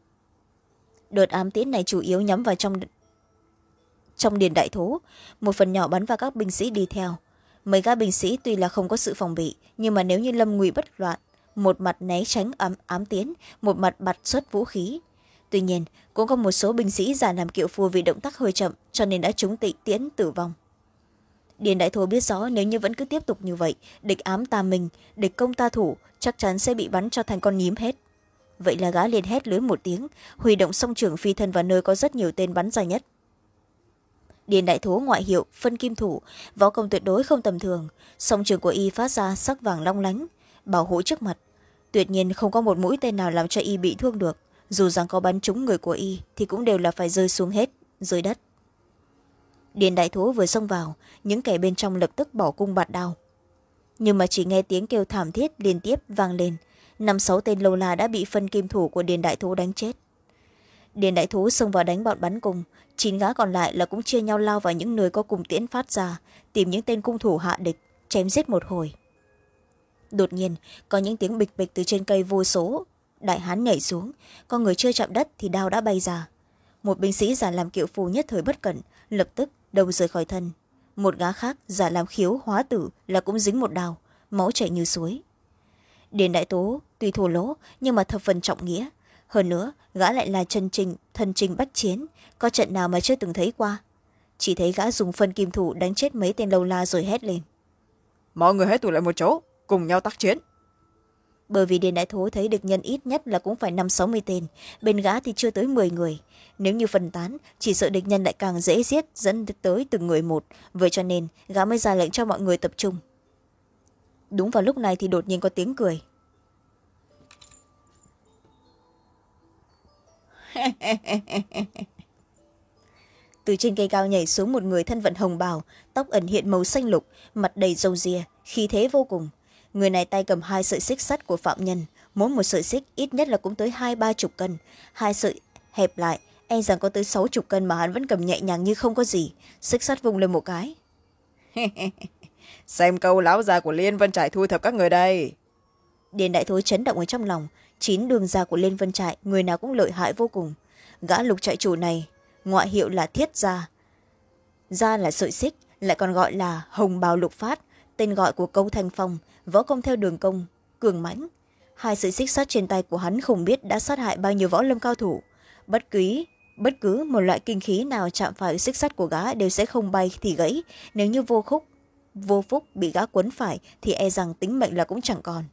Đợt ám tiễn này chủ yếu nhắm vào trong trong Điền Đại Thố, một phần nhỏ bắn vào các binh sĩ đi theo. Mấy gã binh sĩ tuy là không có sự phòng bị, nhưng mà nếu như lâm nguy bất loạn, một mặt né tránh ám, ám tiễn, một mặt bật xuất vũ khí. Tuy nhiên cũng có một số binh sĩ giả làm kiệu phu vì động tác hơi chậm, cho nên đã trúng tị tiễn tử vong. Điền Đại Thố biết rõ nếu như vẫn cứ tiếp tục như vậy, địch ám ta mình, địch công ta thủ, chắc chắn sẽ bị bắn cho thành con nhím hết. Vậy là gã liền hét lớn một tiếng, huy động song trường phi thân vào nơi có rất nhiều tên bắn dài nhất. Điền Đại Thố ngoại hiệu phân kim thủ, võ công tuyệt đối không tầm thường, song trường của y phát ra sắc vàng long lánh, bảo hộ trước mặt. Tuyệt nhiên không có một mũi tên nào làm cho y bị thương được, dù rằng có bắn trúng người của y thì cũng đều là phải rơi xuống hết dưới đất. Điền Đại Thố vừa xông vào, những kẻ bên trong lập tức bỏ cung bạt đao, nhưng mà chỉ nghe tiếng kêu thảm thiết liên tiếp vang lên, năm sáu tên lâu la đã bị phân kim thủ của Điền Đại Thố đánh chết. Điền Đại Thố xông vào đánh bọn bắn cung, chín gã còn lại là cũng chia nhau lao vào những nơi có cung tiễn phát ra, tìm những tên cung thủ hạ địch, chém giết một hồi. Đột nhiên có những tiếng bịch bịch từ trên cây vô số, đại hán nhảy xuống, có người chưa chạm đất thì đao đã bay ra. Một binh sĩ giả làm kiệu phù nhất thời bất cẩn, lập tức đầu rời khỏi thân. Một gã khác giả làm khiếu hóa tử là cũng dính một đao, máu chảy như suối. Điền Đại Tố tuy thô lỗ nhưng mà thập phần trọng nghĩa, hơn nữa gã lại là chân trình thân trình bách chiến, có trận nào mà chưa từng thấy qua. Chỉ thấy gã dùng phân kim thủ đánh chết mấy tên lâu la rồi hét lên: Mọi người hãy tụ lại một chỗ, cùng nhau tác chiến. bởi vì Điền Đại Thố thấy địch nhân ít nhất là cũng phải năm sáu mươi tên, bên gã thì chưa tới mười người. Nếu như phân tán, chỉ sợ địch nhân lại càng dễ giết, dẫn tới từng người một, vậy cho nên gã mới ra lệnh cho mọi người tập trung. Đúng vào lúc này thì đột nhiên có tiếng cười. Từ trên cây cao nhảy xuống một người thân vận hồng bào, tóc ẩn hiện màu xanh lục, mặt đầy râu ria, khí thế vô cùng. Người này tay cầm hai sợi xích sắt của phạm nhân, mỗi một sợi xích ít nhất là cũng tới hai ba chục cân, hai sợi hẹp lại e rằng có tới sáu chục cân mà hắn vẫn cầm nhẹ nhàng như không có gì. Xích sắt vung lên một cái. Xem câu lão già của Liên Vân Trại thu thập các người đây. Điền Đại Thối chấn động ở trong lòng. Chín đường già của Liên Vân Trại người nào cũng lợi hại vô cùng. Gã Lục trại chủ này ngoại hiệu là Thiết Gia. Gia là sợi xích, lại còn gọi là Hồng Bào Lục Phát, tên gọi của Câu Thanh Phong, võ công theo đường công cường mãnh. Hai sợi xích sắt trên tay của hắn không biết đã sát hại bao nhiêu võ lâm cao thủ. Bất cứ bất cứ một loại kinh khí nào chạm phải xích sắt của gã đều sẽ không bay thì gãy. Nếu như vô khúc vô phúc bị gã quấn phải thì e rằng tính mệnh là cũng chẳng còn.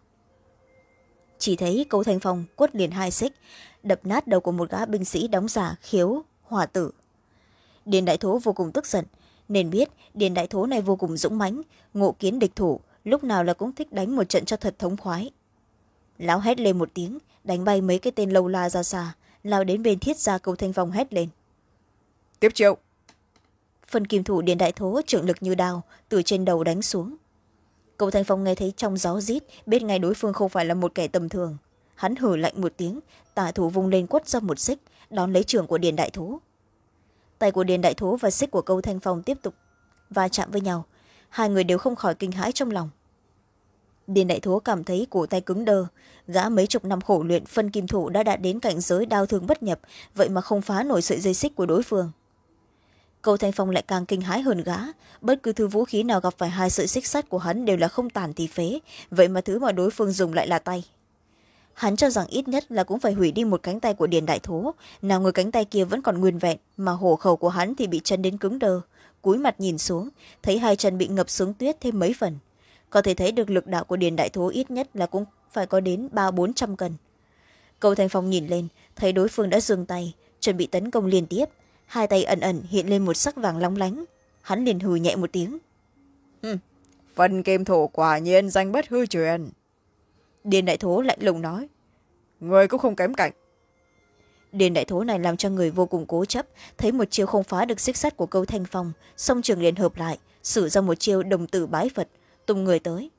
Chỉ thấy Câu Thanh Phong quất liền hai xích, đập nát đầu của một gã binh sĩ đóng giả khiếu hỏa tử. Điền Đại Thố vô cùng tức giận, nên biết Điền Đại Thố này vô cùng dũng mãnh, ngộ kiến địch thủ, lúc nào là cũng thích đánh một trận cho thật thống khoái. Lão hét lên một tiếng, đánh bay mấy cái tên lâu la ra xa, lao đến bên Thiết Gia. Câu Thanh Phong hét lên. Tiếp chiêu. Phần kim thủ Điền Đại Thố trượng lực như đao, từ trên đầu đánh xuống. Câu Thanh Phong nghe thấy trong gió rít, biết ngay đối phương không phải là một kẻ tầm thường. Hắn hử lạnh một tiếng, tả thủ vung lên quất ra một xích, đón lấy trường của Điền Đại Thố. Tay của Điền Đại Thố và xích của Câu Thanh Phong tiếp tục va chạm với nhau, hai người đều không khỏi kinh hãi trong lòng. Điền Đại Thố cảm thấy cổ tay cứng đơ, gã mấy chục năm khổ luyện phân kim thủ đã đạt đến cảnh giới đao thương bất nhập, vậy mà không phá nổi sợi dây xích của đối phương. Câu Thanh Phong lại càng kinh hãi hơn gã, bất cứ thứ vũ khí nào gặp phải hai sợi xích sắt của hắn đều là không tàn thì phế, vậy mà thứ mà đối phương dùng lại là tay. Hắn cho rằng ít nhất là cũng phải hủy đi một cánh tay của Điền Đại Thố, nào ngờ cánh tay kia vẫn còn nguyên vẹn, mà hổ khẩu của hắn thì bị chân đến cứng đơ. Cúi mặt nhìn xuống, thấy hai chân bị ngập xuống tuyết thêm mấy phần. Có thể thấy được lực đạo của Điền Đại Thố ít nhất là cũng phải có đến ba bốn trăm cân. Câu Thanh Phong nhìn lên, thấy đối phương đã giương tay, chuẩn bị tấn công liên tiếp. Hai tay ẩn ẩn hiện lên một sắc vàng long lánh. Hắn liền hừ nhẹ một tiếng. Hừm, phần kim thủ quả nhiên danh bất hư truyền. Điền Đại Thố lạnh lùng nói. Người cũng không kém cạnh. Điền Đại Thố này làm cho người vô cùng cố chấp, thấy một chiêu không phá được xích sắt của Câu Thanh Phong, song trường liền hợp lại, sử ra một chiêu đồng tử bái Phật, tung người tới.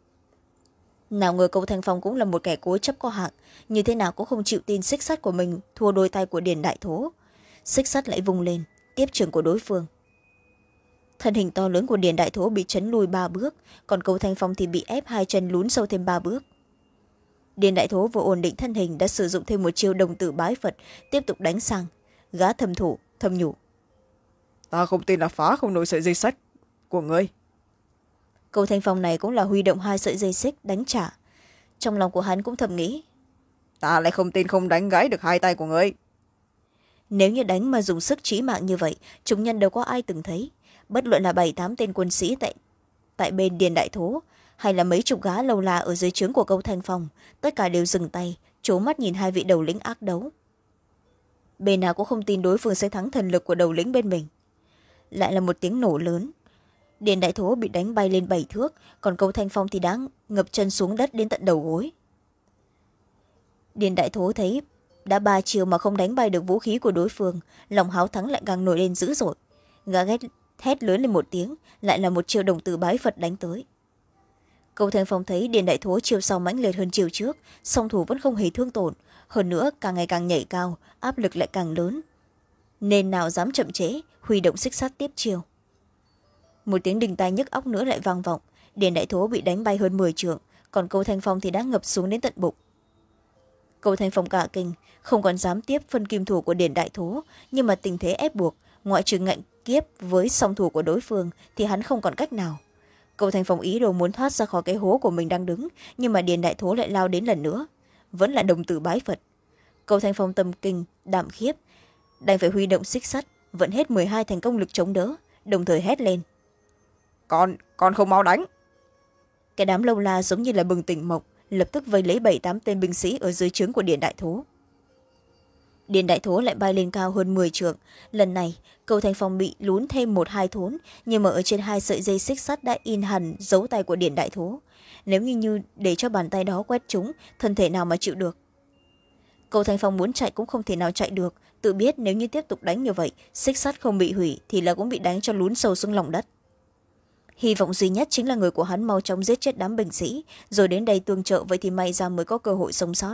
Nào ngờ Câu Thanh Phong cũng là một kẻ cố chấp có hạng, như thế nào cũng không chịu tin xích sắt của mình thua đôi tay của Điền Đại Thố. Xích sắt lại vung lên, tiếp trường của đối phương. Thân hình to lớn của Điền Đại Thố bị chấn lùi ba bước, còn Câu Thanh Phong thì bị ép hai chân lún sâu thêm ba bước. Điền Đại Thố vừa ổn định thân hình đã sử dụng thêm một chiêu đồng tử bái Phật, tiếp tục đánh sang. Gã thầm thủ thầm nhủ. Ta không tin là phá không nổi sợi dây xích của ngươi. Câu Thanh Phong này cũng là huy động hai sợi dây xích đánh trả. Trong lòng của hắn cũng thầm nghĩ. Ta lại không tin không đánh gãy được hai tay của ngươi. Nếu như đánh mà dùng sức chí mạng như vậy, chúng nhân đâu có ai từng thấy. Bất luận là bảy tám tên quân sĩ tại, tại bên Điền Đại Thố, hay là mấy chục gã lâu la ở dưới trướng của Câu Thanh Phong, tất cả đều dừng tay, trố mắt nhìn hai vị đầu lĩnh ác đấu. Bên nào cũng không tin đối phương sẽ thắng thần lực của đầu lĩnh bên mình. Lại là một tiếng nổ lớn. Điền Đại Thố bị đánh bay lên bảy thước, còn Câu Thanh Phong thì đã ngập chân xuống đất đến tận đầu gối. Điền Đại Thố thấy đã ba chiều mà không đánh bay được vũ khí của đối phương, lòng háo thắng lại càng nổi lên dữ dội. Gã hét, hét lớn lên một tiếng, lại là một chiêu đồng tử bái Phật đánh tới. Câu Thanh Phong thấy Điền Đại Thố chiều sau mãnh liệt hơn chiều trước, song thủ vẫn không hề thương tổn, hơn nữa càng ngày càng nhảy cao, áp lực lại càng lớn, nên nào dám chậm trễ, huy động xích sắt tiếp chiều. Một tiếng đình tai nhức óc nữa lại vang vọng, Điền Đại Thố bị đánh bay hơn mười trượng, còn Câu Thanh Phong thì đã ngập xuống đến tận bụng. Câu Thanh Phong cả kinh, không còn dám tiếp phân kim thủ của Điền Đại Thố, nhưng mà tình thế ép buộc, ngoại trừ ngạnh kiếp với song thủ của đối phương thì hắn không còn cách nào. Câu Thanh Phong ý đồ muốn thoát ra khỏi cái hố của mình đang đứng, nhưng mà Điền Đại Thố lại lao đến lần nữa, vẫn là đồng tử bái Phật. Câu Thanh Phong tâm kinh đảm khiếp, đành phải huy động xích sắt, vẫn hết mười hai thành công lực chống đỡ, đồng thời hét lên. Con, con không mau đánh. Cái đám lâu la giống như là bừng tỉnh mộng, lập tức vây lấy bảy tám tên binh sĩ ở dưới trướng của Điền Đại Thố. Điền Đại Thố lại bay lên cao hơn mười trượng. Lần này cầu thành phòng bị lún thêm một hai thốn, nhưng mà ở trên hai sợi dây xích sắt đã in hẳn dấu tay của Điền Đại Thố. Nếu như, như để cho bàn tay đó quét trúng, thân thể nào mà chịu được. Cầu thành phòng muốn chạy cũng không thể nào chạy được, tự biết nếu như tiếp tục đánh như vậy, xích sắt không bị hủy thì là cũng bị đánh cho lún sâu xuống lòng đất. Hy vọng duy nhất chính là người của hắn mau chóng giết chết đám binh sĩ, rồi đến đây tương trợ, vậy thì may ra mới có cơ hội sống sót.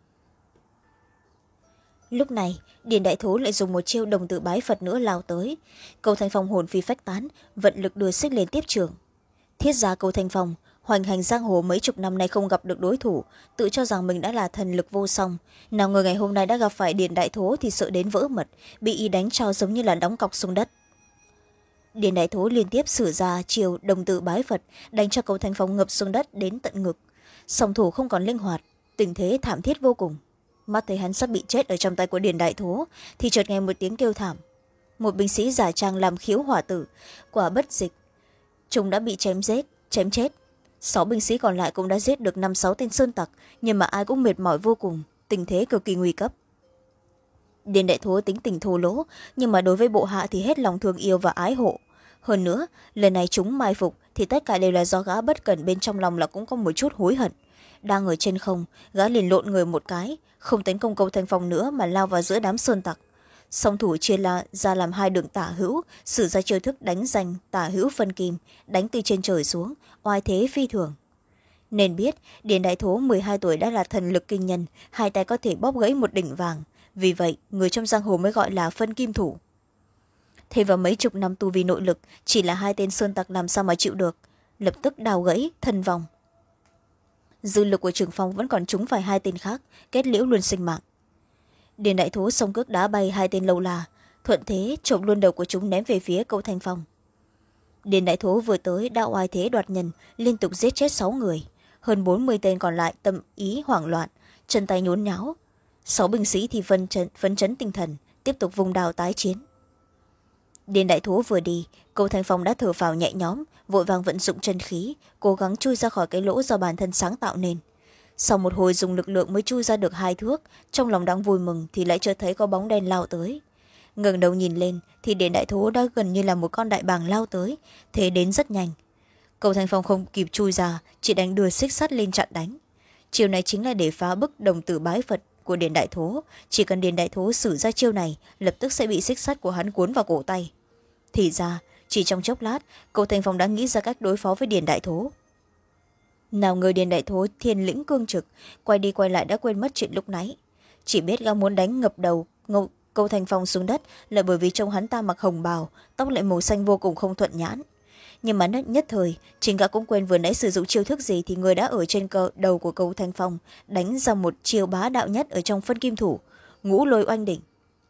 Lúc này Điền Đại Thố lại dùng một chiêu đồng tử bái Phật nữa lao tới. Cầu thành phòng hồn phi phách tán, vận lực đưa xích lên tiếp trường. Thiết ra cầu thành phòng hoành hành giang hồ mấy chục năm nay không gặp được đối thủ, tự cho rằng mình đã là thần lực vô song, nào ngờ ngày hôm nay đã gặp phải Điền Đại Thố thì sợ đến vỡ mật, bị y đánh cho giống như là đóng cọc xuống đất. Điền Đại Thố liên tiếp sử ra chiều đồng tử bái Phật, đánh cho cầu thành phòng ngập xuống đất đến tận ngực. Song thủ không còn linh hoạt, tình thế thảm thiết vô cùng. Mắt thấy hắn sắp bị chết ở trong tay của Điền Đại Thố thì chợt nghe một tiếng kêu thảm. Một binh sĩ giả trang làm khiếu hỏa tử, quả bất dịch, chúng đã bị chém giết chém chết. Sáu binh sĩ còn lại cũng đã giết được năm sáu tên sơn tặc, nhưng mà ai cũng mệt mỏi vô cùng, tình thế cực kỳ nguy cấp. Điền Đại Thố tính tình thô lỗ, nhưng mà đối với bộ hạ thì hết lòng thương yêu và ái hộ. Hơn nữa lần này chúng mai phục thì tất cả đều là do gã bất cẩn, bên trong lòng là cũng có một chút hối hận. Đang ở trên không, gã liền lộn người một cái, không tấn công cầu thành phòng nữa mà lao vào giữa đám sơn tặc. Song thủ chia la, ra làm hai đường tả hữu, sử ra chiêu thức đánh giành tả hữu phân kim, đánh từ trên trời xuống, oai thế phi thường. Nên biết Điền Đại Thố mười hai tuổi đã là thần lực kinh nhân, hai tay có thể bóp gãy một đỉnh vàng, vì vậy người trong giang hồ mới gọi là phân kim thủ. Thế vào mấy chục năm tu vi nội lực, chỉ là hai tên sơn tặc làm sao mà chịu được, lập tức đào gãy thân vong. Dư lực của Trường Phong vẫn còn trúng phải hai tên khác, kết liễu luôn sinh mạng. Điền Đại Thố xông cước đá bay hai tên lâu là, thuận thế trộm luôn đầu của chúng ném về phía cầu thành phong. Điền Đại Thố vừa tới đã oai thế đoạt nhân, liên tục giết chết sáu người, hơn bốn mươi tên còn lại tâm ý hoảng loạn, chân tay nhốn nháo. Sáu binh sĩ thì phấn chấn, phấn chấn tinh thần, tiếp tục vùng đào tái chiến. Điền Đại Thố vừa đi, cầu thành phong đã thở phào nhẹ nhõm, vội vàng vận dụng chân khí, cố gắng chui ra khỏi cái lỗ do bản thân sáng tạo nên. Sau một hồi dùng lực lượng mới chui ra được hai thước, trong lòng đang vui mừng thì lại chợt thấy có bóng đen lao tới. Ngẩng đầu nhìn lên thì Điền Đại Thố đã gần như là một con đại bàng lao tới, thế đến rất nhanh. Cầu thành phong không kịp chui ra, chỉ đánh đưa xích sắt lên chặn đánh. Chiêu này chính là để phá bức đồng tử bái Phật của Điền Đại Thố, chỉ cần Điền Đại Thố sử ra chiêu này lập tức sẽ bị xích sắt của hắn cuốn vào cổ tay. Thì ra chỉ trong chốc lát, cầu thành phong đã nghĩ ra cách đối phó với Điền Đại Thố. Nào ngờ Điền Đại Thố thiên lĩnh cương trực, quay đi quay lại đã quên mất chuyện lúc nãy, chỉ biết gã muốn đánh ngập đầu ngộ, cầu thành phong xuống đất là bởi vì trông hắn ta mặc hồng bào, tóc lại màu xanh vô cùng không thuận nhãn. Nhưng mà nhất thời chính gã cũng quên vừa nãy sử dụng chiêu thức gì thì người đã ở trên cờ, đầu của cầu thành phong đánh ra một chiêu bá đạo nhất ở trong phân kim thủ, ngũ lôi oanh đỉnh.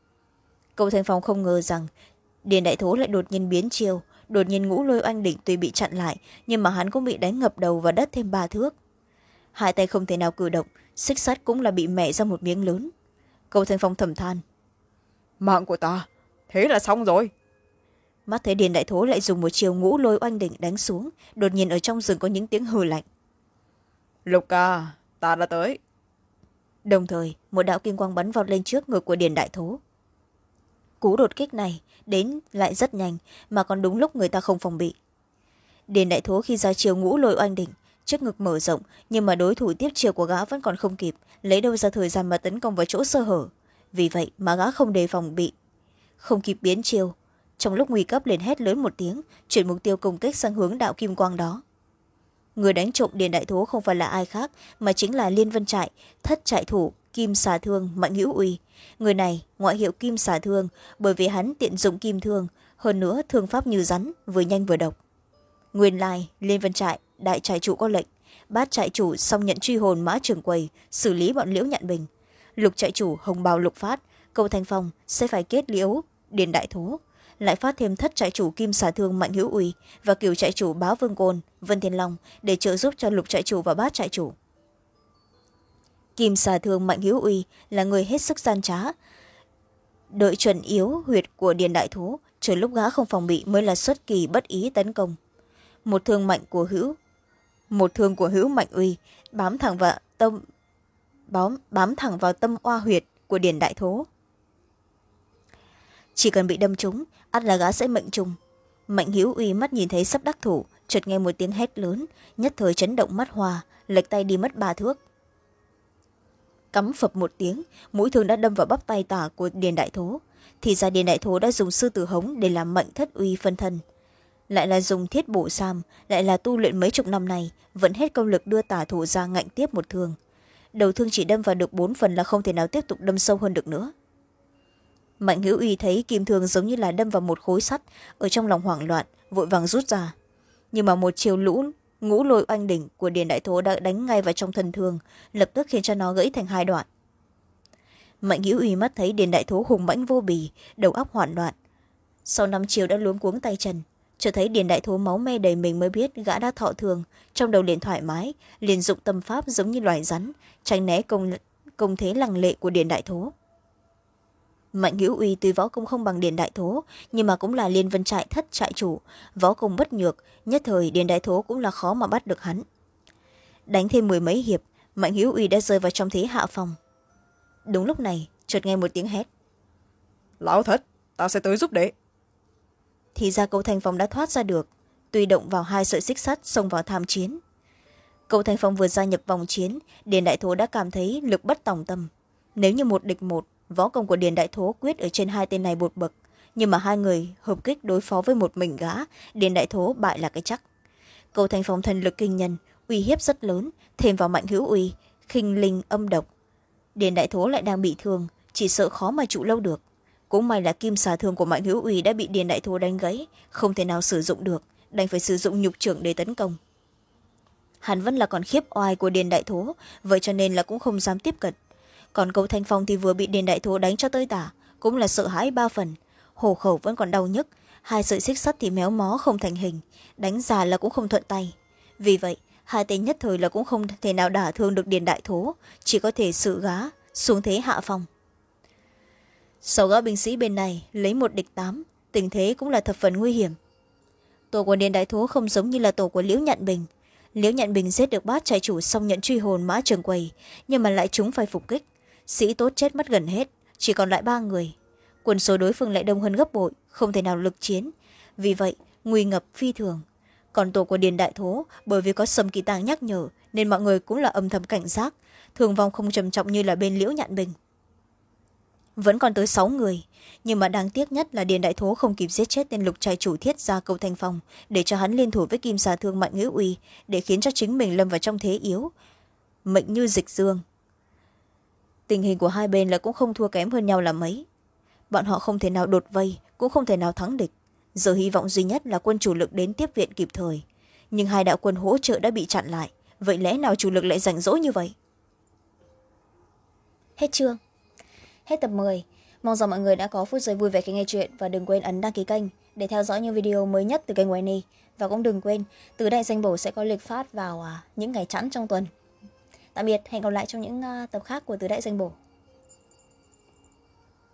Cầu thành phong không ngờ rằng Điền Đại Thố lại đột nhiên biến chiêu, đột nhiên ngũ lôi oanh đỉnh tuy bị chặn lại, nhưng mà hắn cũng bị đánh ngập đầu và đất thêm ba thước. Hai tay không thể nào cử động, xích sắt cũng là bị mẻ ra một miếng lớn. Cầu thành phong thầm than, mạng của ta thế là xong rồi. Mắt thấy Điền Đại Thố lại dùng một chiều ngũ lôi oanh đỉnh đánh xuống, đột nhiên ở trong rừng có những tiếng hừ lạnh. Lục ca, ta đã tới. Đồng thời một đạo kim quang bắn vọt lên trước ngực của Điền Đại Thố. Cú đột kích này đến lại rất nhanh, mà còn đúng lúc người ta không phòng bị. Điền Đại Thố khi ra chiều ngũ lôi oanh đỉnh, trước ngực mở rộng, nhưng mà đối thủ tiếp chiều của gã vẫn còn không kịp, lấy đâu ra thời gian mà tấn công vào chỗ sơ hở. Vì vậy mà gã không đề phòng bị, không kịp biến chiêu, trong lúc nguy cấp liền hét lớn một tiếng, chuyển mục tiêu công kích sang hướng đạo kim quang đó. Người đánh trộm Điền Đại Thố không phải là ai khác mà chính là Liên Vân Trại, thất trại thủ Kim Xà Thương Mạnh Hữu Uy. Người này ngoại hiệu Kim Xà Thương bởi vì hắn tiện dụng kim thương, hơn nữa thương pháp như rắn, vừa nhanh vừa độc. Nguyên lai Liên Vân Trại đại trại chủ có lệnh, bát trại chủ xong nhận truy hồn Mã Trường Quầy, xử lý bọn Liễu Nhạn Bình. Lục trại chủ hồng bào Lục Phát, cầu thành phong sẽ phải kết liễu Điền Đại Thố, lại phát thêm thất trại chủ Kim Xà Thương Mạnh Hữu Uy và cửu trại chủ Bá Vương Côn Vân Thiên Long để trợ giúp cho lục trại chủ và bát trại chủ. Kim Xà Thương Mạnh Hữu Uy là người hết sức gian trá, đợi chuẩn yếu huyệt của Điền Đại Thố, chờ lúc gã không phòng bị mới là xuất kỳ bất ý tấn công. Một thương mạnh của hữu một thương của hữu mạnh uy bám thẳng vào tâm bám, bám thẳng vào tâm oa huyệt của Điền Đại Thố. Chỉ cần bị đâm trúng, ắt là gã sẽ mệnh trùng. Mạnh hữu uy mắt nhìn thấy sắp đắc thủ, chợt nghe một tiếng hét lớn, nhất thời chấn động mắt hoa, lệch tay đi mất ba thước. Cắm phập một tiếng, mũi thương đã đâm vào bắp tay tả của Điền Đại Thố. Thì ra Điền Đại Thố đã dùng sư tử hống để làm mệnh thất uy phân thân, lại là dùng thiết bổ sam, lại là tu luyện mấy chục năm này, vẫn hết công lực đưa tả thủ ra ngạnh tiếp một thương. Đầu thương chỉ đâm vào được bốn phần là không thể nào tiếp tục đâm sâu hơn được nữa. Mạnh hữu uy thấy kim thương giống như là đâm vào một khối sắt, ở trong lòng hoảng loạn vội vàng rút ra, nhưng mà một chiều lũ ngũ lôi oanh đỉnh của Điền Đại Thố đã đánh ngay vào trong thân thương, lập tức khiến cho nó gãy thành hai đoạn. Mạnh hữu uy mắt thấy Điền Đại Thố hùng mãnh vô bì, đầu óc hoảng loạn, sau năm chiều đã luống cuống tay chân, chờ thấy Điền Đại Thố máu me đầy mình mới biết gã đã thọ thường, trong đầu liền thoải mái, liền dụng tâm pháp giống như loài rắn, tránh né công, công thế lăng lệ của Điền Đại Thố. Mạnh hữu uy tuy võ công không bằng Điền Đại Thố, nhưng mà cũng là Liên Vân trại thất trại chủ, võ công bất nhược, nhất thời Điền Đại Thố cũng là khó mà bắt được hắn. Đánh thêm mười mấy hiệp, Mạnh hữu uy đã rơi vào trong thế hạ phòng. Đúng lúc này chợt nghe một tiếng hét: Lão thất, ta sẽ tới giúp đệ. Thì ra Câu Thanh Phong đã thoát ra được, tùy động vào hai sợi xích sắt xông vào tham chiến. Câu Thanh Phong vừa gia nhập vòng chiến, Điền Đại Thố đã cảm thấy lực bất tòng tâm. Nếu như một địch một, võ công của Điền Đại Thố quyết ở trên hai tên này một bậc, nhưng mà hai người hợp kích đối phó với một mình gã, Điền Đại Thố bại là cái chắc. Câu Thanh Phong thần lực kinh nhân, uy hiếp rất lớn, thêm vào Mạnh hữu uy khinh linh âm độc, Điền Đại Thố lại đang bị thương, chỉ sợ khó mà trụ lâu được. Cũng may là kim xà thương của Mạnh hữu uy đã bị Điền Đại Thố đánh gãy, không thể nào sử dụng được, đành phải sử dụng nhục trưởng để tấn công. Hắn vẫn là còn khiếp oai của Điền Đại Thố, vậy cho nên là cũng không dám tiếp cận. Còn Câu Thanh Phong thì vừa bị Điền Đại Thố đánh cho tơi tả, cũng là sợ hãi ba phần, hổ khẩu vẫn còn đau nhức, hai sợi xích sắt thì méo mó không thành hình, đánh già là cũng không thuận tay. Vì vậy hai tên nhất thời là cũng không thể nào đả thương được Điền Đại Thố, chỉ có thể sự gá xuống thế hạ phong. Sáu gã binh sĩ bên này lấy một địch tám, tình thế cũng là thập phần nguy hiểm. Tổ của Điền Đại Thố không giống như là tổ của Liễu Nhạn Bình. Liễu Nhạn Bình giết được bát trại chủ xong nhận truy hồn Mã Trường Quầy, nhưng mà lại chúng phải phục kích, sĩ tốt chết mất gần hết, chỉ còn lại ba người. Quân số đối phương lại đông hơn gấp bội, không thể nào lực chiến, vì vậy nguy ngập phi thường. Còn tổ của Điền Đại Thố bởi vì có Sầm Kỳ Tàng nhắc nhở nên mọi người cũng là âm thầm cảnh giác, thương vong không trầm trọng như là bên Liễu Nhạn Bình. Vẫn còn tới sáu người, nhưng mà đáng tiếc nhất là Điền Đại Thố không kịp giết chết tên lục trai chủ Thiết Gia Câu Thanh Phong, để cho hắn liên thủ với kim xà thương Mạnh hữu uy, để khiến cho chính mình lâm vào trong thế yếu, mệnh như dịch dương. Tình hình của hai bên là cũng không thua kém hơn nhau là mấy. Bọn họ không thể nào đột vây, cũng không thể nào thắng địch. Giờ hy vọng duy nhất là quân chủ lực đến tiếp viện kịp thời, nhưng hai đạo quân hỗ trợ đã bị chặn lại, vậy lẽ nào chủ lực lại rảnh rỗi như vậy? Hết chương. Hết tập mười. Mong rằng mọi người đã có phút giây vui vẻ khi nghe chuyện và đừng quên ấn đăng ký kênh để theo dõi những video mới nhất từ kênh Wendy. Và cũng đừng quên, Tứ Đại Danh Bổ sẽ có lịch phát vào những ngày chẵn trong tuần. Tạm biệt, hẹn gặp lại trong những tập khác của Tứ Đại Danh Bổ.